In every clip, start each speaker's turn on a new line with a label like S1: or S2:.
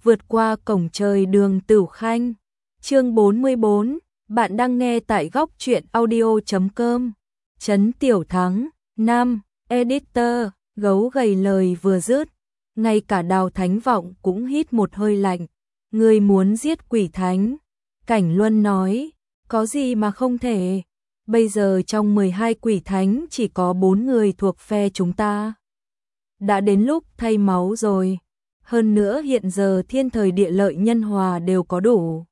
S1: vượt qua cổng trời Đường Tửu Khanh. Chương 44, bạn đang nghe tại góc truyện audio.com. Trấn Tiểu Thắng, Nam, Editor, gấu gầy lời vừa dứt, ngay cả Đào Thánh Vọng cũng hít một hơi lạnh. Ngươi muốn giết quỷ thánh? Cảnh Luân nói, có gì mà không thể. Bây giờ trong 12 quỷ thánh chỉ có 4 người thuộc phe chúng ta. Đã đến lúc thay máu rồi. Hơn nữa hiện giờ thiên thời địa lợi nhân hòa đều có đủ.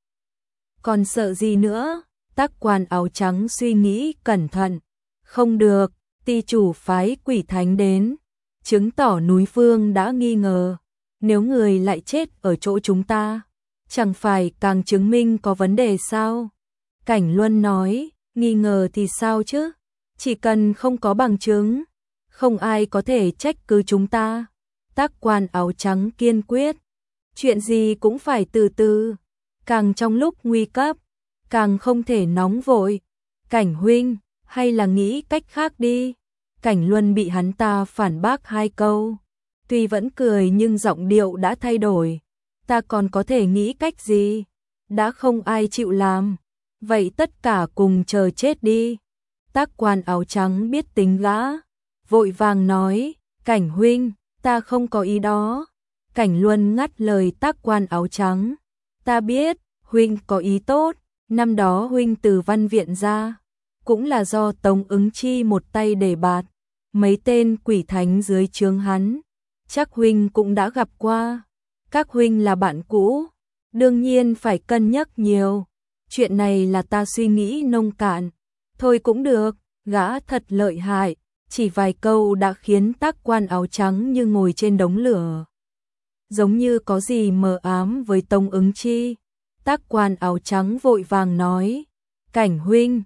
S1: Còn sợ gì nữa? Tác quan áo trắng suy nghĩ cẩn thận. Không được, ty chủ phái quỷ thánh đến, chứng tỏ núi Phương đã nghi ngờ. Nếu người lại chết ở chỗ chúng ta, chẳng phải càng chứng minh có vấn đề sao? Cảnh Luân nói, nghi ngờ thì sao chứ? Chỉ cần không có bằng chứng, không ai có thể trách cứ chúng ta. Tác quan áo trắng kiên quyết, chuyện gì cũng phải từ từ, càng trong lúc nguy cấp, càng không thể nóng vội. Cảnh huynh, hay là nghĩ cách khác đi. Cảnh Luân bị hắn ta phản bác 2 câu, tuy vẫn cười nhưng giọng điệu đã thay đổi. Ta còn có thể nghĩ cách gì? Đã không ai chịu làm, vậy tất cả cùng chờ chết đi. Tác quan áo trắng biết tính gã, vội vàng nói, Cảnh huynh, ta không có ý đó. Cảnh Luân ngắt lời tác quan áo trắng, ta biết, huynh có ý tốt, năm đó huynh từ văn viện ra, cũng là do Tống Ứng Chi một tay đề bạt, mấy tên quỷ thánh dưới trướng hắn, chắc huynh cũng đã gặp qua. Các huynh là bạn cũ, đương nhiên phải cân nhắc nhiều. Chuyện này là ta suy nghĩ nông cạn. Thôi cũng được, gã thật lợi hại, chỉ vài câu đã khiến tác quan áo trắng như ngồi trên đống lửa. Giống như có gì mờ ám với Tống Ứng Chi. Tác quan áo trắng vội vàng nói, Cảnh huynh,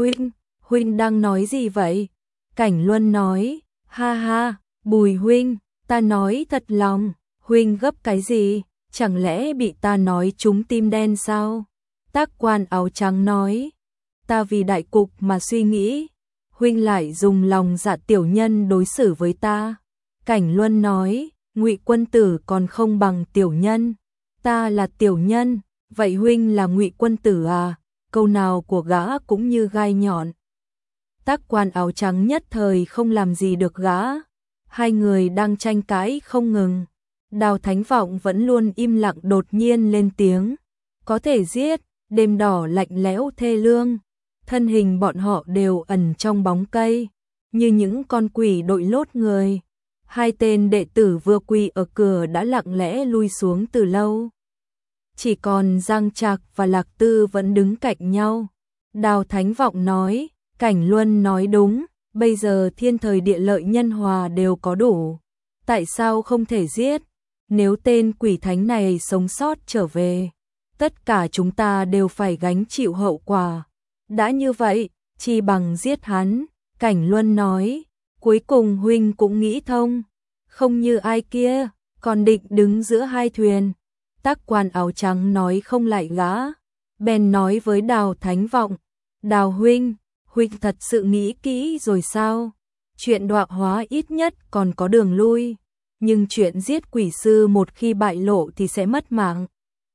S1: huynh đang nói gì vậy? Cảnh Luân nói, ha ha, Bùi huynh, ta nói thật lòng, huynh gấp cái gì, chẳng lẽ bị ta nói trúng tim đen sao? Tác quan áo trắng nói, ta vì đại cục mà suy nghĩ, huynh lại dùng lòng dạ tiểu nhân đối xử với ta. Cảnh Luân nói, Ngụy quân tử còn không bằng tiểu nhân, ta là tiểu nhân, vậy huynh là Ngụy quân tử à? Câu nào của gã cũng như gai nhọn. Tác quan áo trắng nhất thời không làm gì được gã. Hai người đang tranh cãi không ngừng. Đào Thánh Vọng vẫn luôn im lặng đột nhiên lên tiếng. Có thể giết, đêm đỏ lạnh lẽo thê lương. Thân hình bọn họ đều ẩn trong bóng cây, như những con quỷ đội lốt người. 2 tên đệ tử vừa quỳ ở cửa đã lặng lẽ lui xuống từ lâu. Chỉ còn Giang Trạc và Lạc Tư vẫn đứng cạnh nhau. Đào Thánh Vọng nói, Cảnh Luân nói đúng, bây giờ thiên thời địa lợi nhân hòa đều có đủ. Tại sao không thể giết? Nếu tên quỷ thánh này sống sót trở về, tất cả chúng ta đều phải gánh chịu hậu quả. Đã như vậy, chi bằng giết hắn. Cảnh Luân nói, cuối cùng huynh cũng nghĩ thông, không như ai kia, còn định đứng giữa hai thuyền. Tác quan áo trắng nói không lại gã, bèn nói với Đào Thánh Vọng, Đào huynh thật sự nghĩ kỹ rồi sao? Chuyện đọa hóa ít nhất còn có đường lui, nhưng chuyện giết quỷ sư một khi bại lộ thì sẽ mất mạng.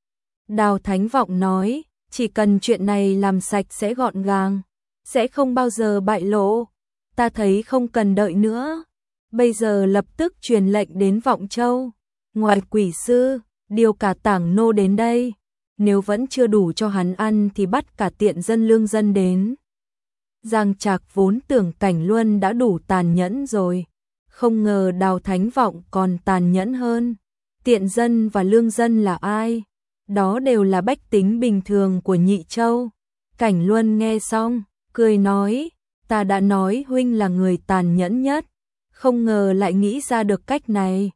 S1: Đào Thánh Vọng nói, chỉ cần chuyện này làm sạch sẽ gọn gàng, sẽ không bao giờ bại lộ. Ta thấy không cần đợi nữa, bây giờ lập tức truyền lệnh đến Vọng Châu, ngoài quỷ sư, điều cả Tảng Nô đến đây. Nếu vẫn chưa đủ cho hắn ăn thì bắt cả tiện dân lương dân đến. Giang Trạc vốn tưởng Cảnh Luân đã đủ tàn nhẫn rồi, không ngờ Đào Thánh Vọng còn tàn nhẫn hơn. Tiện dân và lương dân là ai? Đó đều là bách tính bình thường của Nhị Châu. Cảnh Luân nghe xong, cười nói, ta đã nói huynh là người tàn nhẫn nhất, không ngờ lại nghĩ ra được cách này.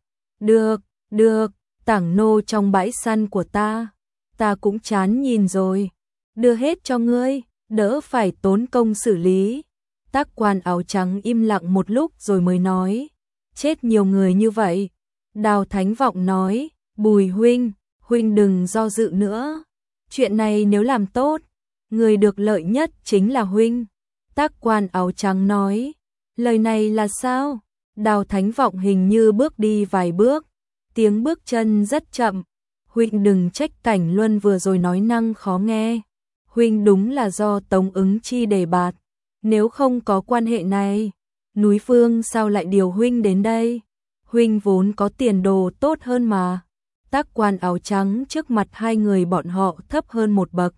S1: Được, Tảng Nô trong bãi săn của ta cũng chán nhìn rồi, đưa hết cho ngươi, đỡ phải tốn công xử lý. Tác quan áo trắng im lặng một lúc rồi mới nói, chết nhiều người như vậy. Đào Thánh Vọng nói, Bùi huynh đừng do dự nữa, chuyện này nếu làm tốt, người được lợi nhất chính là huynh. Tác quan áo trắng nói, lời này là sao? Đào Thánh Vọng hình như bước đi vài bước, tiếng bước chân rất chậm. Huynh đừng trách Cảnh Luân vừa rồi nói năng khó nghe. Huynh đúng là do Tống Ứng Chi đề bạt. Nếu không có quan hệ này, núi Phương sao lại điều huynh đến đây? Huynh vốn có tiền đồ tốt hơn mà. Tác quan áo trắng trước mặt hai người bọn họ thấp hơn một bậc.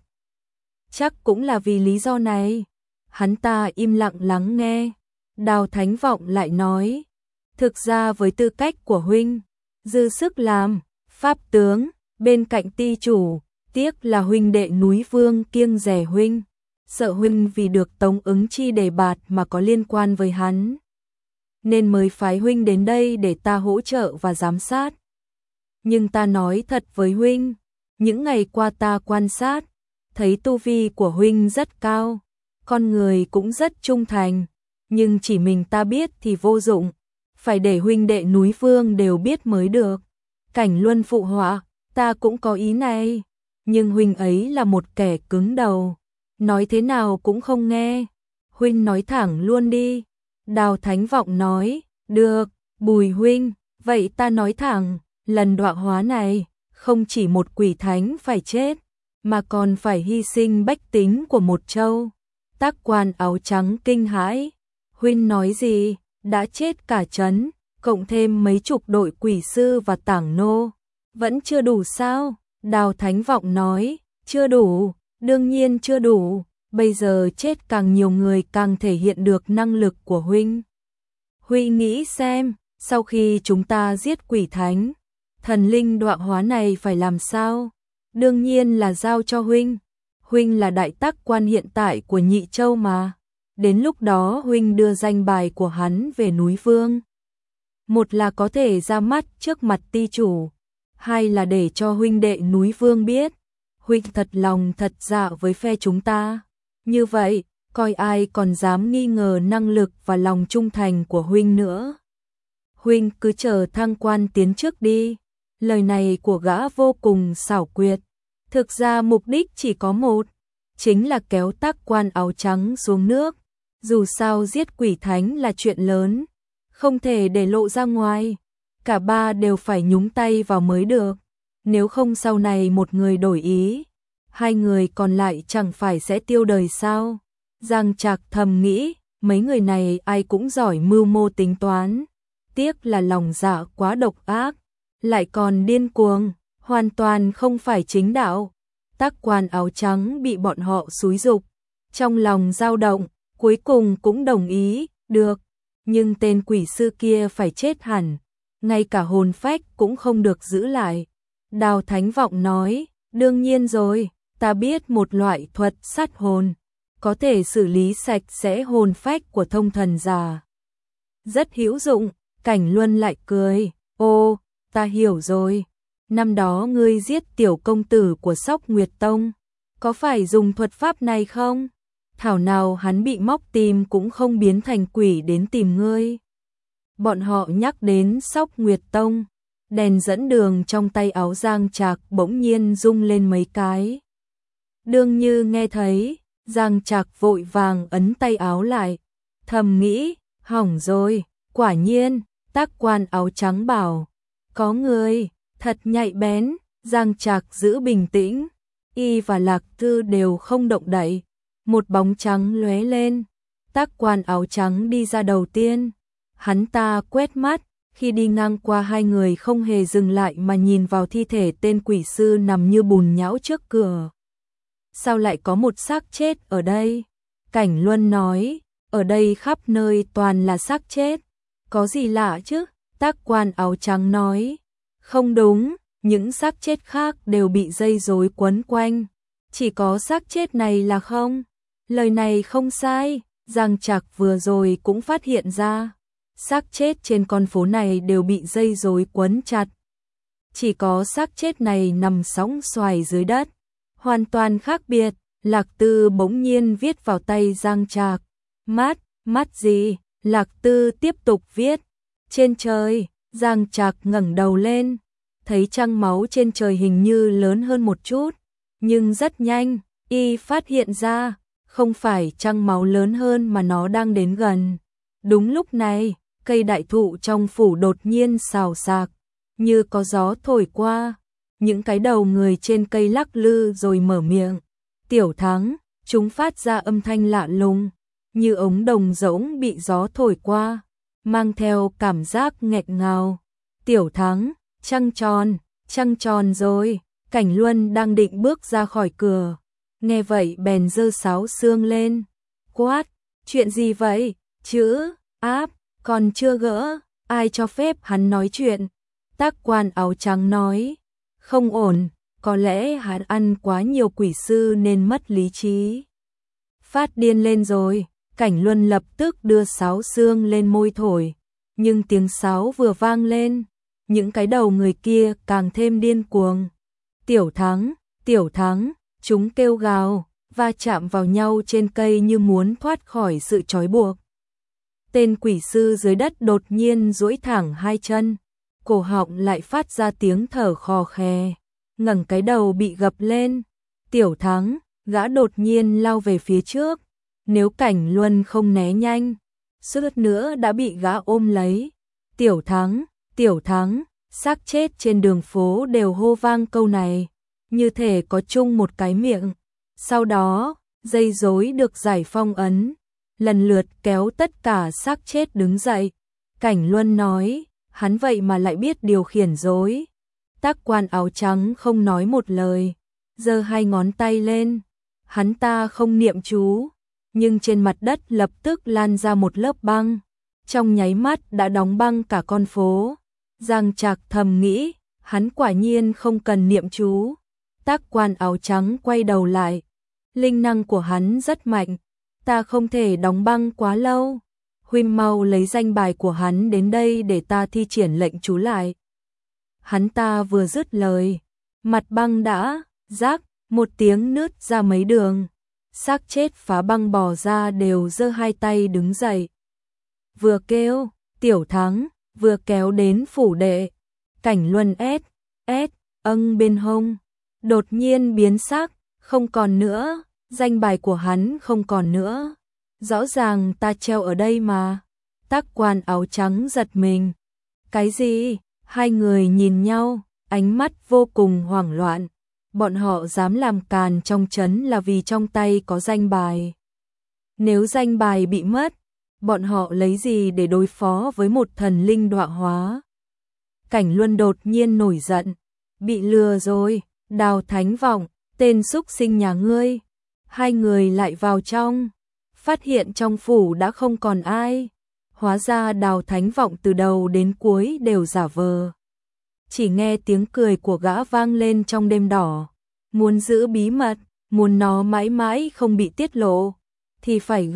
S1: Chắc cũng là vì lý do này. Hắn ta im lặng lắng nghe. Đào Thánh Vọng lại nói, thực ra với tư cách của huynh, dư sức làm pháp tướng bên cạnh ty chủ, tiếc là huynh đệ núi Vương kiêng rẻ huynh, sợ huynh vì được Tống Ứng Chi đề bạt mà có liên quan với hắn, nên mới phái huynh đến đây để ta hỗ trợ và giám sát. Nhưng ta nói thật với huynh, những ngày qua ta quan sát, thấy tu vi của huynh rất cao, con người cũng rất trung thành, nhưng chỉ mình ta biết thì vô dụng, phải để huynh đệ núi Vương đều biết mới được. Cảnh Luân phụ họa, ta cũng có ý này, nhưng huynh ấy là một kẻ cứng đầu, nói thế nào cũng không nghe. Huynh nói thẳng luôn đi. Đào Thánh Vọng nói, được, Bùi huynh, vậy ta nói thẳng, lần đọa hóa này, không chỉ một quỷ thánh phải chết, mà còn phải hy sinh bách tính của một châu. Tác quan áo trắng kinh hãi, huynh nói gì, đã chết cả trấn, cộng thêm mấy chục đội quỷ sư và tảng nô, vẫn chưa đủ sao? Đào Thánh Vọng nói, chưa đủ, đương nhiên chưa đủ, bây giờ chết càng nhiều người càng thể hiện được năng lực của huynh. Huynh nghĩ xem, sau khi chúng ta giết quỷ thánh, thần linh đọa hóa này phải làm sao? Đương nhiên là giao cho huynh. Huynh là đại tác quan hiện tại của Nhị Châu mà. Đến lúc đó huynh đưa danh bài của hắn về núi Vương. Một là có thể ra mắt trước mặt ty chủ, hai là để cho huynh đệ núi Vương biết, huynh thật lòng thật dạ với phe chúng ta. Như vậy, coi ai còn dám nghi ngờ năng lực và lòng trung thành của huynh nữa. Huynh cứ chờ thăng quan tiến trước đi. Lời này của gã vô cùng xảo quyệt. Thực ra mục đích chỉ có một, chính là kéo tác quan áo trắng xuống nước. Dù sao giết quỷ thánh là chuyện lớn, không thể để lộ ra ngoài. Cả ba đều phải nhúng tay vào mới được. Nếu không sau này một người đổi ý, hai người còn lại chẳng phải sẽ tiêu đời sao? Giang Trạc thầm nghĩ, mấy người này ai cũng giỏi mưu mô tính toán. Tiếc là lòng dạ quá độc ác, lại còn điên cuồng, hoàn toàn không phải chính đạo. Tác quan áo trắng bị bọn họ xúi giục, trong lòng dao động, cuối cùng cũng đồng ý, được, nhưng tên quỷ sư kia phải chết hẳn, ngay cả hồn phách cũng không được giữ lại. Đào Thánh Vọng nói, đương nhiên rồi, ta biết một loại thuật sát hồn, có thể xử lý sạch sẽ hồn phách của thông thần già. Rất hữu dụng. Cảnh Luân lại cười, ô, ta hiểu rồi. Năm đó ngươi giết tiểu công tử của Sóc Nguyệt Tông, có phải dùng thuật pháp này không? Thảo nào hắn bị móc tim cũng không biến thành quỷ đến tìm ngươi. Bọn họ nhắc đến Sóc Nguyệt Tông, đèn dẫn đường trong tay áo Giang Trạc bỗng nhiên rung lên mấy cái. Đương Như nghe thấy, Giang Trạc vội vàng ấn tay áo lại, thầm nghĩ, hỏng rồi, quả nhiên. Tác quan áo trắng bảo, có người, thật nhạy bén. Giang Trạc giữ bình tĩnh, y và Lạc Tư đều không động đậy. Một bóng trắng lóe lên, tác quan áo trắng đi ra đầu tiên. Hắn ta quét mắt, khi đi ngang qua hai người không hề dừng lại mà nhìn vào thi thể tên quỷ sư nằm như bùn nhão trước cửa. Sao lại có một xác chết ở đây? Cảnh Luân nói, ở đây khắp nơi toàn là xác chết. Có gì lạ chứ? Tác quan áo trắng nói. Không đúng, những xác chết khác đều bị dây rối quấn quanh. Chỉ có xác chết này là không. Lời này không sai, Giang Trạc vừa rồi cũng phát hiện ra. Xác chết trên con phố này đều bị dây rối quấn chặt. Chỉ có xác chết này nằm sóng xoài dưới đất. Hoàn toàn khác biệt. Lạc Tư bỗng nhiên viết vào tay Giang Trạc. Mắt gì? Lạc Tư tiếp tục viết. Trên trời. Giang Trạc ngẩng đầu lên, thấy trăng máu trên trời hình như lớn hơn một chút, nhưng rất nhanh, y phát hiện ra, không phải trăng máu lớn hơn mà nó đang đến gần. Đúng lúc này, cây đại thụ trong phủ đột nhiên xào xạc, như có gió thổi qua, những cái đầu người trên cây lắc lư rồi mở miệng. Tiểu Thắng, chúng phát ra âm thanh lạ lùng, như ống đồng rỗng bị gió thổi qua, mang theo cảm giác nghẹt ngào. Tiểu Thắng, trăng tròn rồi. Cảnh Luân đang định bước ra khỏi cửa, nghe vậy bèn giơ sáo xương lên, quát, chuyện gì vậy? Chữ áp còn chưa gỡ, ai cho phép hắn nói chuyện? Tác quan áo trắng nói, không ổn, có lẽ hắn ăn quá nhiều quỷ sư nên mất lý trí. Phát điên lên rồi. Cảnh Luân lập tức đưa sáo xương lên môi thổi, nhưng tiếng sáo vừa vang lên, những cái đầu người kia càng thêm điên cuồng. Tiểu Thắng, chúng kêu gào, va chạm vào nhau trên cây như muốn thoát khỏi sự trói buộc. Tên quỷ sư dưới đất đột nhiên duỗi thẳng hai chân, cổ họng lại phát ra tiếng thở khò khè, ngẩng cái đầu bị gập lên. Tiểu Thắng, gã đột nhiên lao về phía trước, nếu Cảnh Luân không né nhanh, suýt nữa đã bị gã ôm lấy. Tiểu Thắng, xác chết trên đường phố đều hô vang câu này, như thể có chung một cái miệng. Sau đó, dây rối được giải phong ấn, lần lượt kéo tất cả xác chết đứng dậy. Cảnh Luân nói, hắn vậy mà lại biết điều khiển rối. Tác quan áo trắng không nói một lời, giơ hai ngón tay lên. Hắn ta không niệm chú, nhưng trên mặt đất lập tức lan ra một lớp băng, trong nháy mắt đã đóng băng cả con phố. Giang Trạc thầm nghĩ, hắn quả nhiên không cần niệm chú. Tác quan áo trắng quay đầu lại, linh năng của hắn rất mạnh, ta không thể đóng băng quá lâu. Huynh mau lấy danh bài của hắn đến đây để ta thi triển lệnh chú lại. Hắn ta vừa dứt lời, mặt băng đã rác một tiếng nứt ra mấy đường. Xác chết phá băng bò ra đều giơ hai tay đứng dậy. Vừa kêu, Tiểu Thắng, vừa kéo đến phủ đệ. Cảnh Luân bên hông, đột nhiên biến sắc, không còn nữa, danh bài của hắn không còn nữa. Rõ ràng ta treo ở đây mà. Tác quan áo trắng giật mình. Cái gì? Hai người nhìn nhau, ánh mắt vô cùng hoảng loạn. Bọn họ dám làm càn trong trấn là vì trong tay có danh bài. Nếu danh bài bị mất, bọn họ lấy gì để đối phó với một thần linh đọa hóa? Cảnh Luân đột nhiên nổi giận, bị lừa rồi, Đào Thánh Vọng, tên súc sinh nhà ngươi. Hai người lại vào trong, phát hiện trong phủ đã không còn ai. Hóa ra Đào Thánh Vọng từ đầu đến cuối đều giả vờ. Chỉ nghe tiếng cười của gã vang lên trong đêm đỏ. Muốn giữ bí mật, muốn nó mãi mãi không bị tiết lộ, thì phải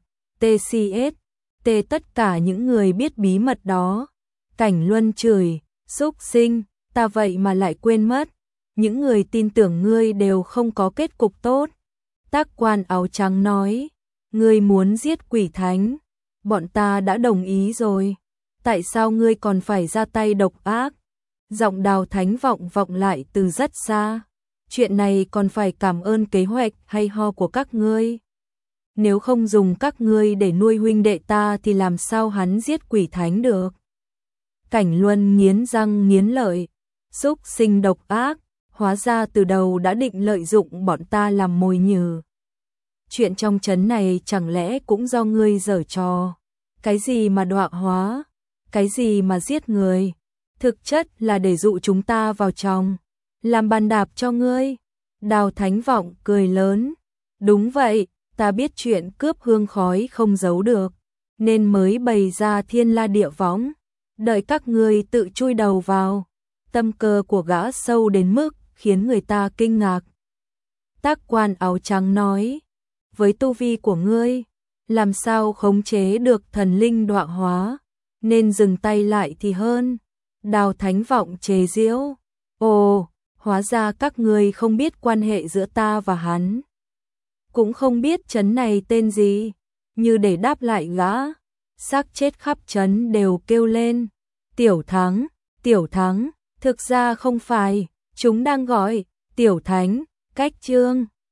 S1: TCS, tất cả những người biết bí mật đó. Cảnh Luân chửi, súc sinh, ta vậy mà lại quên mất. Những người tin tưởng ngươi đều không có kết cục tốt. Tác quan áo trắng nói, ngươi muốn giết quỷ thánh, bọn ta đã đồng ý rồi. Tại sao ngươi còn phải ra tay độc ác? Giọng Đào Thánh Vọng vọng lại từ rất xa. Chuyện này còn phải cảm ơn kế hoạch hay ho của các ngươi. Nếu không dùng các ngươi để nuôi huynh đệ ta thì làm sao hắn giết quỷ thánh được? Cảnh Luân nghiến răng nghiến lợi, súc sinh độc ác, hóa ra từ đầu đã định lợi dụng bọn ta làm mồi nhử. Chuyện trong trấn này chẳng lẽ cũng do ngươi giở trò? Cái gì mà đọa hóa? Cái gì mà giết người? Thực chất là để dụ chúng ta vào trong, làm bàn đạp cho ngươi. Đào Thánh Vọng cười lớn, đúng vậy, ta biết chuyện cướp hương khói không giấu được, nên mới bày ra thiên la địa võng, đợi các ngươi tự chui đầu vào. Tâm cơ của gã sâu đến mức khiến người ta kinh ngạc. Tác quan áo trắng nói, với tu vi của ngươi, làm sao khống chế được thần linh đọa hóa, nên dừng tay lại thì hơn. Đào Thánh Vọng chế giễu, ồ, hóa ra các ngươi không biết quan hệ giữa ta và hắn, cũng không biết trấn này tên gì. Như để đáp lại gã, xác chết khắp trấn đều kêu lên, Tiểu Thắng, thực ra không phải, chúng đang gọi Tiểu Thánh, cách Trương.